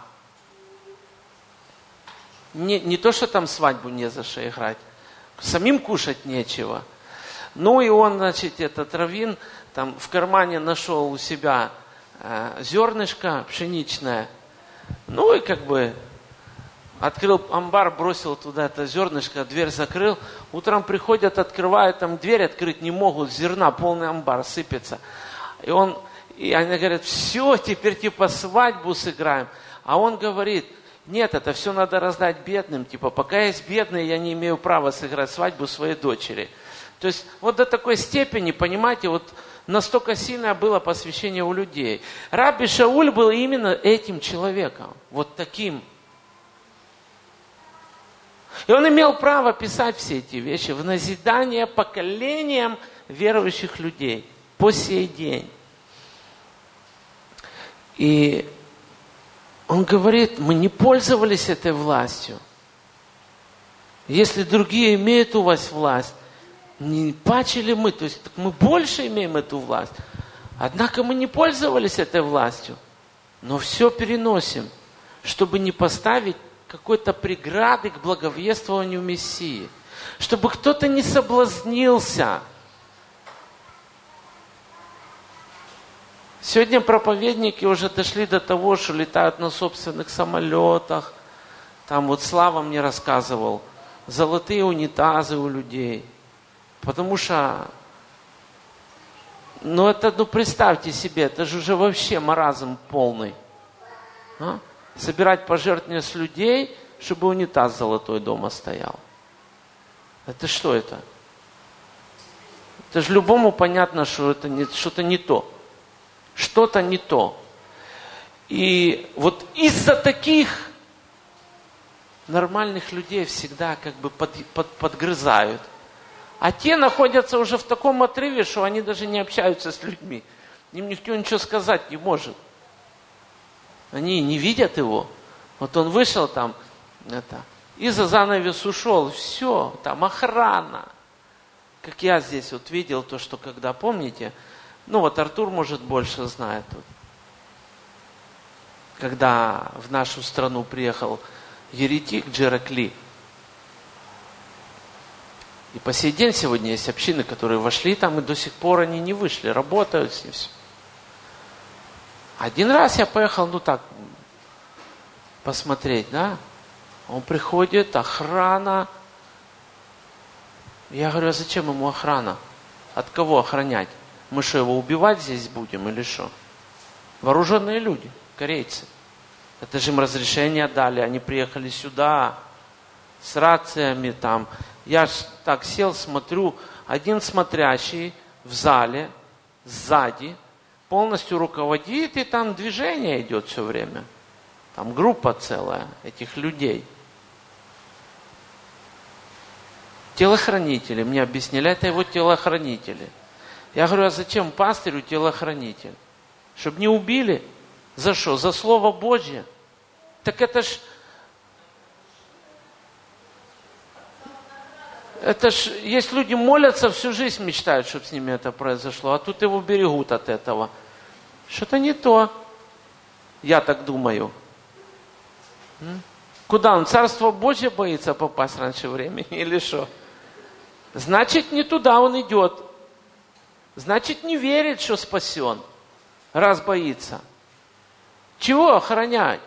S1: не, не то, что там свадьбу не за что играть, самим кушать нечего. Ну и он, значит, этот раввин там в кармане нашел у себя э, зернышко пшеничное. Ну и как бы открыл амбар, бросил туда это зернышко, дверь закрыл. Утром приходят, открывают, там дверь открыть не могут, зерна, полный амбар сыпется. И он, и они говорят, все, теперь типа свадьбу сыграем. А он говорит, нет, это все надо раздать бедным. Типа, пока есть бедные, я не имею права сыграть свадьбу своей дочери. То есть вот до такой степени, понимаете, вот настолько сильное было посвящение у людей. Рабби Шауль был именно этим человеком, вот таким. И он имел право писать все эти вещи в назидание поколениям верующих людей по сей день. И он говорит, мы не пользовались этой властью. Если другие имеют у вас власть, не паче ли мы? То есть так мы больше имеем эту власть. Однако мы не пользовались этой властью. Но все переносим, чтобы не поставить какой-то преграды к благовествованию Мессии. Чтобы кто-то не соблазнился. Сегодня проповедники уже дошли до того, что летают на собственных самолетах. Там вот Слава мне рассказывал. Золотые унитазы у людей. Потому что, ну это, ну представьте себе, это же уже вообще маразм полный. А? Собирать пожертвования с людей, чтобы унитаз золотой дома стоял. Это что это? Это же любому понятно, что это не, что-то не то. Что-то не то. И вот из-за таких нормальных людей всегда как бы под, под, подгрызают. А те находятся уже в таком отрыве, что они даже не общаются с людьми. Им никто ничего сказать не может. Они не видят его. Вот он вышел там, это, и за занавес ушел. Все, там охрана. Как я здесь вот видел то, что когда, помните, ну вот Артур, может, больше знает. Вот. Когда в нашу страну приехал еретик Джеракли. И по сей день сегодня есть общины, которые вошли там, и до сих пор они не вышли, работают с ним все. Один раз я поехал, ну так, посмотреть, да? Он приходит, охрана. Я говорю, а зачем ему охрана? От кого охранять? Мы что, его убивать здесь будем или что? Вооруженные люди, корейцы. Это же им разрешение дали, они приехали сюда с рациями там. Я ж так сел, смотрю, один смотрящий в зале, сзади, полностью руководит, и там движение идет все время. Там группа целая этих людей. Телохранители, мне объяснили, это его телохранители. Я говорю, а зачем пастырю телохранитель? Чтобы не убили? За что? За Слово Божье? Так это ж... Это ж, есть люди молятся, всю жизнь мечтают, чтобы с ними это произошло, а тут его берегут от этого. Что-то не то. Я так думаю. М? Куда он? Царство Божье боится попасть раньше времени или что? Значит, не туда он идет. Значит, не верит, что спасен, раз боится. Чего охранять?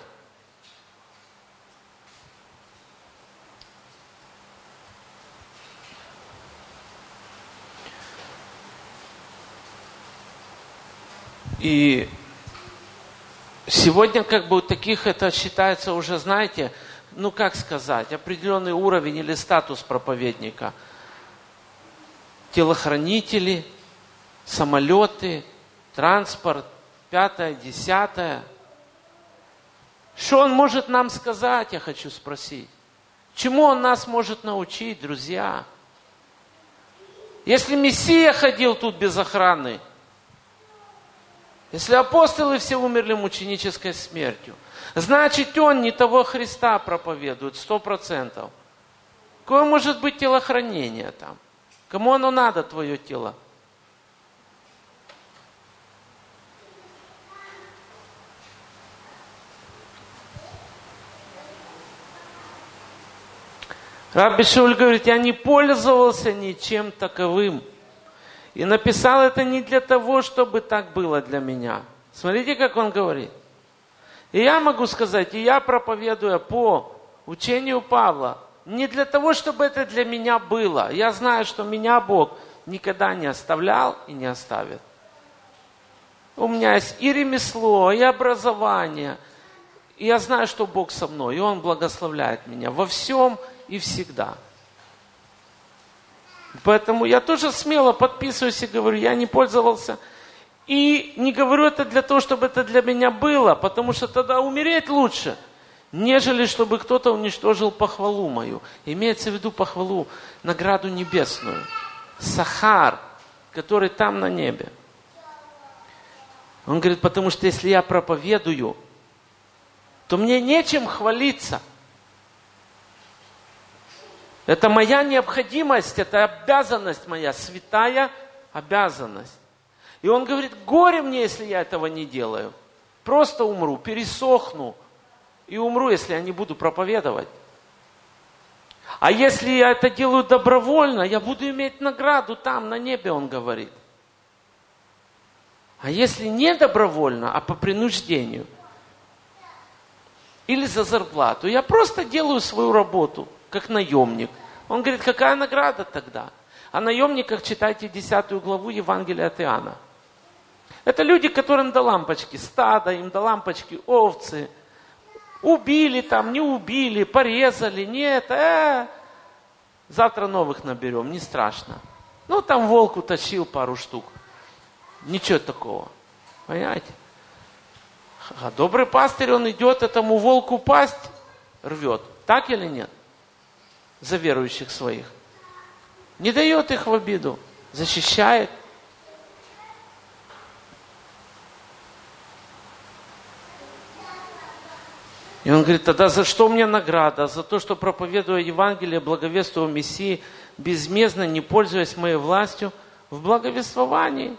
S1: И сегодня как бы у таких это считается уже, знаете, ну как сказать, определенный уровень или статус проповедника. Телохранители, самолеты, транспорт, пятое, десятое. Что он может нам сказать, я хочу спросить. Чему он нас может научить, друзья? Если Мессия ходил тут без охраны, если апостолы все умерли мученической смертью, значит, он не того Христа проповедует, сто процентов. Какое может быть телохранение там? Кому оно надо, твое тело? Рабби Шауль говорит, я не пользовался ничем таковым. И написал это не для того, чтобы так было для меня. Смотрите, как он говорит. И я могу сказать, и я проповедую по учению Павла, не для того, чтобы это для меня было. Я знаю, что меня Бог никогда не оставлял и не оставит. У меня есть и ремесло, и образование. И я знаю, что Бог со мной, и Он благословляет меня во всем и всегда. Поэтому я тоже смело подписываюсь и говорю, я не пользовался. И не говорю это для того, чтобы это для меня было, потому что тогда умереть лучше, нежели чтобы кто-то уничтожил похвалу мою. Имеется в виду похвалу, награду небесную. Сахар, который там на небе. Он говорит, потому что если я проповедую, то мне нечем хвалиться. Это моя необходимость, это обязанность моя, святая обязанность. И он говорит, горе мне, если я этого не делаю. Просто умру, пересохну и умру, если я не буду проповедовать. А если я это делаю добровольно, я буду иметь награду там, на небе, он говорит. А если не добровольно, а по принуждению, или за зарплату, я просто делаю свою работу, как наемник. Он говорит, какая награда тогда? О наемниках читайте десятую главу Евангелия от Иоанна. Это люди, которым до лампочки стадо, им до лампочки овцы. Убили там, не убили, порезали, нет, э, завтра новых наберем, не страшно. Ну, там волк утащил пару штук. Ничего такого. Понимаете? А добрый пастырь, он идет этому волку пасть, рвет. Так или нет? За верующих своих. Не дает их в обиду. Защищает. И он говорит, тогда за что мне награда? За то, что проповедуя Евангелие, благовествую Мессии, безмездно, не пользуясь моей властью, в благовествовании.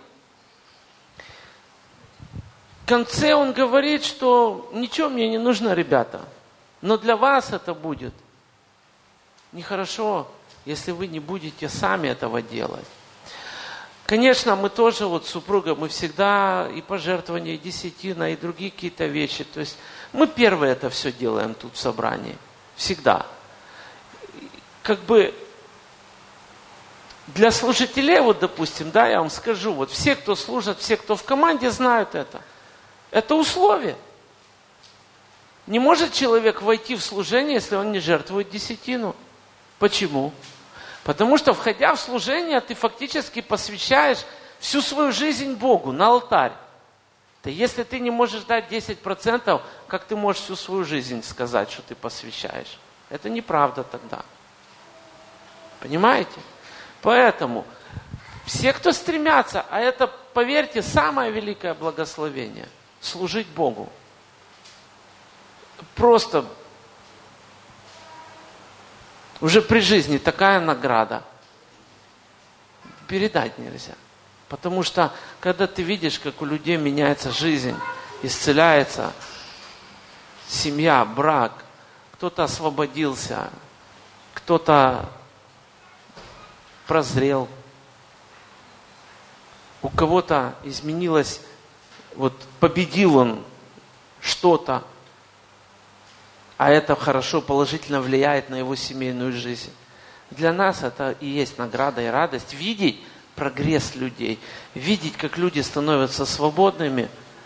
S1: В конце он говорит, что ничего мне не нужно, ребята. Но для вас это будет нехорошо, если вы не будете сами этого делать. Конечно, мы тоже, вот с супругой, мы всегда и пожертвования, и десятина, и другие какие-то вещи. То есть мы первые это все делаем тут в собрании. Всегда. Как бы для служителей, вот допустим, да, я вам скажу, вот все, кто служат, все, кто в команде, знают это. Это условие. Не может человек войти в служение, если он не жертвует десятину. Почему? Потому что, входя в служение, ты фактически посвящаешь всю свою жизнь Богу на алтарь. Да если ты не можешь дать десять процентов, как ты можешь всю свою жизнь сказать, что ты посвящаешь? Это неправда тогда. Понимаете? Поэтому все, кто стремятся, а это, поверьте, самое великое благословение – служить Богу. Просто уже при жизни такая награда. Передать нельзя. Потому что, когда ты видишь, как у людей меняется жизнь, исцеляется семья, брак, кто-то освободился, кто-то прозрел, у кого-то изменилось, вот победил он что-то, а это хорошо, положительно влияет на его семейную жизнь. Для нас это и есть награда и радость. Видеть прогресс людей, видеть, как люди становятся свободными,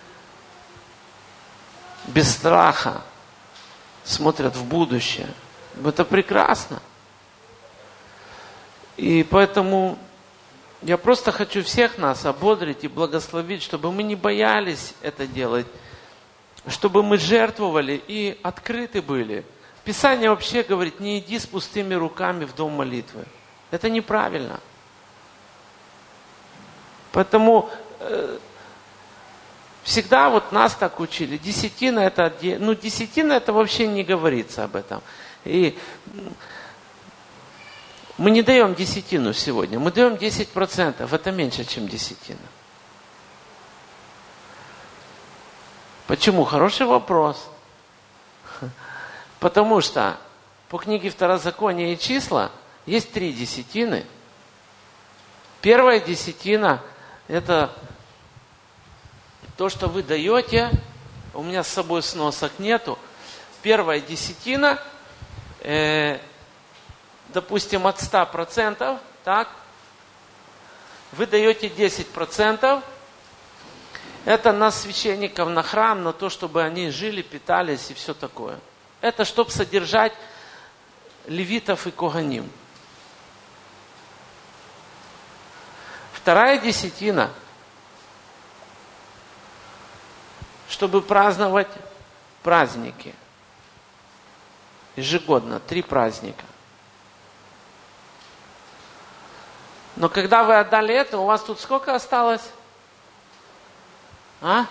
S1: без страха, смотрят в будущее. Это прекрасно. И поэтому я просто хочу всех нас ободрить и благословить, чтобы мы не боялись это делать, чтобы мы жертвовали и открыты были. Писание вообще говорит, не иди с пустыми руками в дом молитвы. Это неправильно. Поэтому э, всегда вот нас так учили. Десятина это, ну десятина это вообще не говорится об этом. И мы не даем десятину сегодня, мы даем десять процентов, это меньше, чем десятина. Почему? Хороший вопрос. Потому что по книге Второзакония и числа есть три десятины, Первая десятина – это то, что вы даете. У меня с собой сносок нету. Первая десятина, э, допустим, от ста процентов, так, вы даете десять процентов. Это на священников, на храм, на то, чтобы они жили, питались и все такое. Это чтобы содержать левитов и коганим. Вторая десятина, чтобы праздновать праздники. Ежегодно, три праздника. Но когда вы отдали это, у вас тут сколько осталось? А?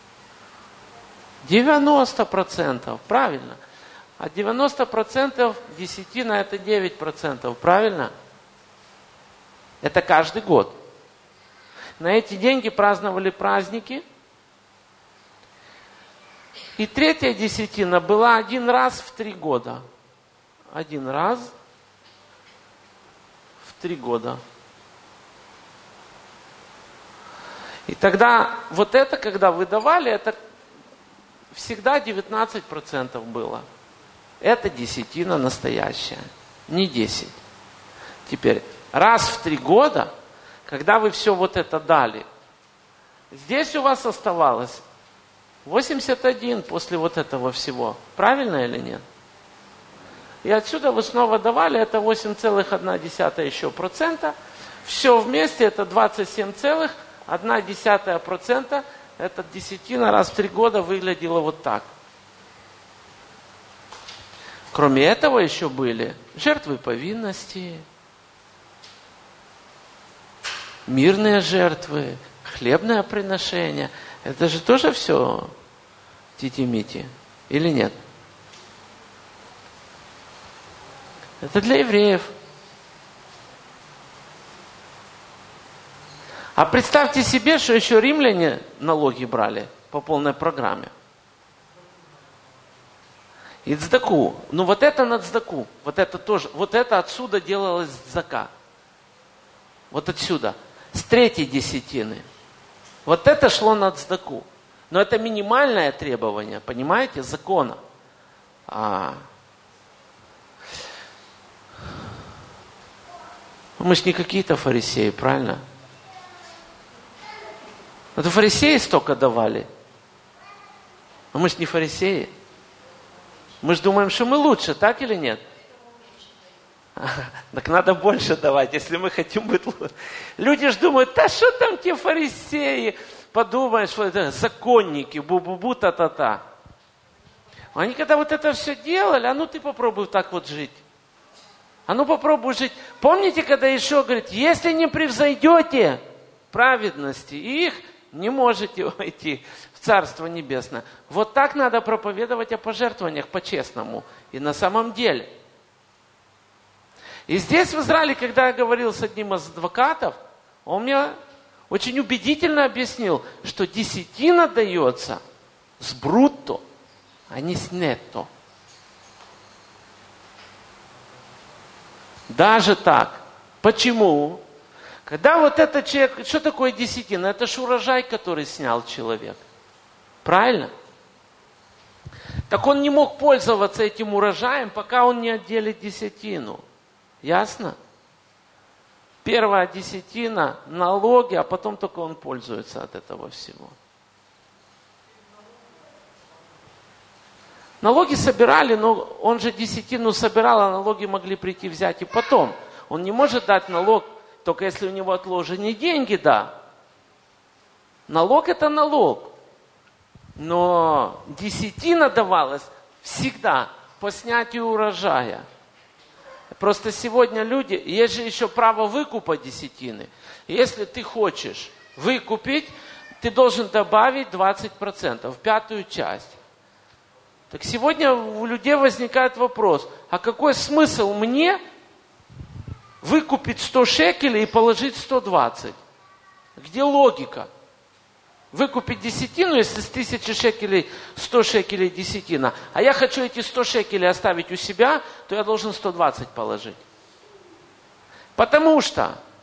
S1: девяносто процентов, правильно. А девяносто процентов десятина это девять процентов, правильно? Это каждый год. На эти деньги праздновали праздники. И третья десятина была один раз в три года. Один раз в три года. И тогда вот это, когда вы давали, это всегда девятнадцать процентов было. Это десятина настоящая, не десять. Теперь, раз в три года, когда вы все вот это дали, здесь у вас оставалось восемьдесят один после вот этого всего. Правильно или нет? И отсюда вы снова давали, это восемь целых одна десятая еще процента. Все вместе это двадцать семь целых одна десятая процента. Эта десятина раз в три года выглядела вот так. Кроме этого еще были жертвы повинности, мирные жертвы, хлебное приношение. Это же тоже все тити-мити, или нет? Это для евреев. А представьте себе, что еще римляне налоги брали по полной программе. И цдаку. Ну вот это на цдаку. Вот это тоже. Вот это отсюда делалось цдака. Вот отсюда. С третьей десятины. Вот это шло на цдаку. Но это минимальное требование, понимаете, закона. А... Мы ж не какие-то фарисеи, правильно? Это фарисеи столько давали. А мы ж не фарисеи. Мы же думаем, что мы лучше, так или нет? Так надо больше давать, если мы хотим быть лучше. Люди же думают, да что там те фарисеи? Подумаешь, что это законники, бу-бу-бу, та-та-та. Они когда вот это все делали, а ну ты попробуй так вот жить. А ну попробуй жить. Помните, когда Ишуа говорит, если не превзойдете праведности их, не можете войти в Царство Небесное. Вот так надо проповедовать о пожертвованиях по-честному. И на самом деле. И здесь в Израиле, когда я говорил с одним из адвокатов, он мне очень убедительно объяснил, что десятина дается с брутто, а не с нетто. Даже так. Почему? Когда вот этот человек, что такое десятина? Это ж урожай, который снял человек. Правильно? Так он не мог пользоваться этим урожаем, пока он не отделит десятину. Ясно? Первая десятина, налоги, а потом только он пользуется от этого всего. Налоги собирали, но он же десятину собирал, а налоги могли прийти взять и потом. Он не может дать налог, только если у него отложены деньги, да. Налог это налог. Но десятина давалась всегда по снятию урожая. Просто сегодня люди, есть же еще право выкупа десятины. Если ты хочешь выкупить, ты должен добавить двадцать процентов, пятую часть. Так сегодня у людей возникает вопрос, а какой смысл мне выкупить сто шекелей и положить сто двадцать? Где логика? Выкупить десятину, если с тысячи шекелей сто шекелей десятина, а я хочу эти сто шекелей оставить у себя, то я должен сто двадцать положить. Потому что,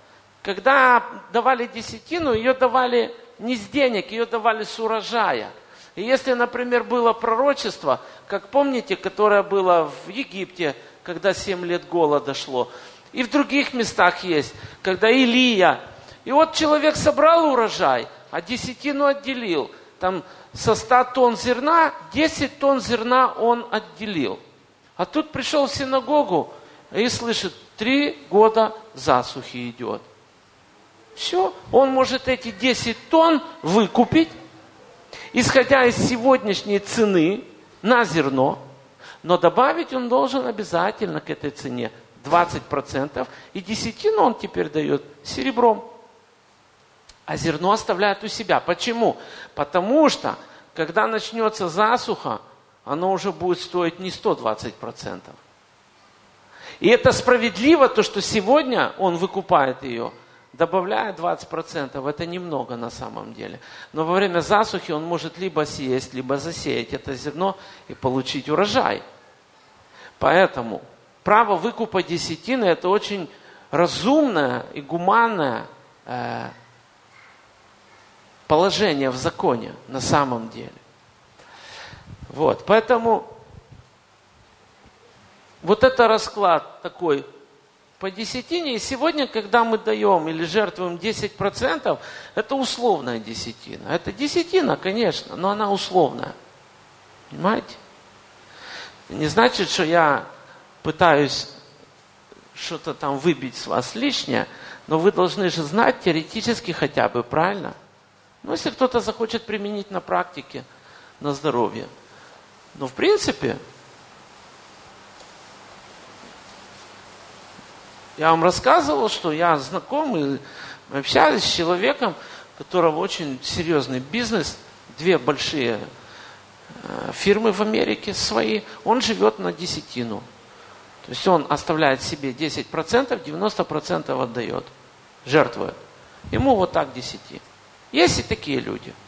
S1: когда давали десятину, ее давали не с денег, ее давали с урожая. И если, например, было пророчество, как помните, которое было в Египте, когда семь лет голода шло, и в других местах есть, когда Илия. И вот человек собрал урожай, а десятину отделил. Там со ста тонн зерна, десять тонн зерна он отделил. А тут пришел в синагогу и слышит, три года засухи идет. Все, он может эти десять тонн выкупить, исходя из сегодняшней цены на зерно, но добавить он должен обязательно к этой цене двадцать процентов, и десятину он теперь дает серебром. А зерно оставляет у себя. Почему? Потому что, когда начнется засуха, оно уже будет стоить не сто двадцать процентов. И это справедливо, то, что сегодня он выкупает ее, добавляя двадцать процентов. Это немного на самом деле. Но во время засухи он может либо съесть, либо засеять это зерно и получить урожай. Поэтому право выкупа десятины – это очень разумное и гуманное э, положение в законе на самом деле. Вот, поэтому вот это расклад такой по десятине. И сегодня, когда мы даем или жертвуем десять процентов, это условная десятина. Это десятина, конечно, но она условная. Понимаете? Не значит, что я пытаюсь что-то там выбить с вас лишнее, но вы должны же знать теоретически хотя бы, правильно? Ну, если кто-то захочет применить на практике, на здоровье. Но в принципе, я вам рассказывал, что я знакомый, общались с человеком, у которого очень серьезный бизнес, две большие фирмы в Америке свои, он живет на десятину. То есть он оставляет себе десять процентов, девяносто процентов отдает, жертвует. Ему вот так десяти. Есть и такие люди.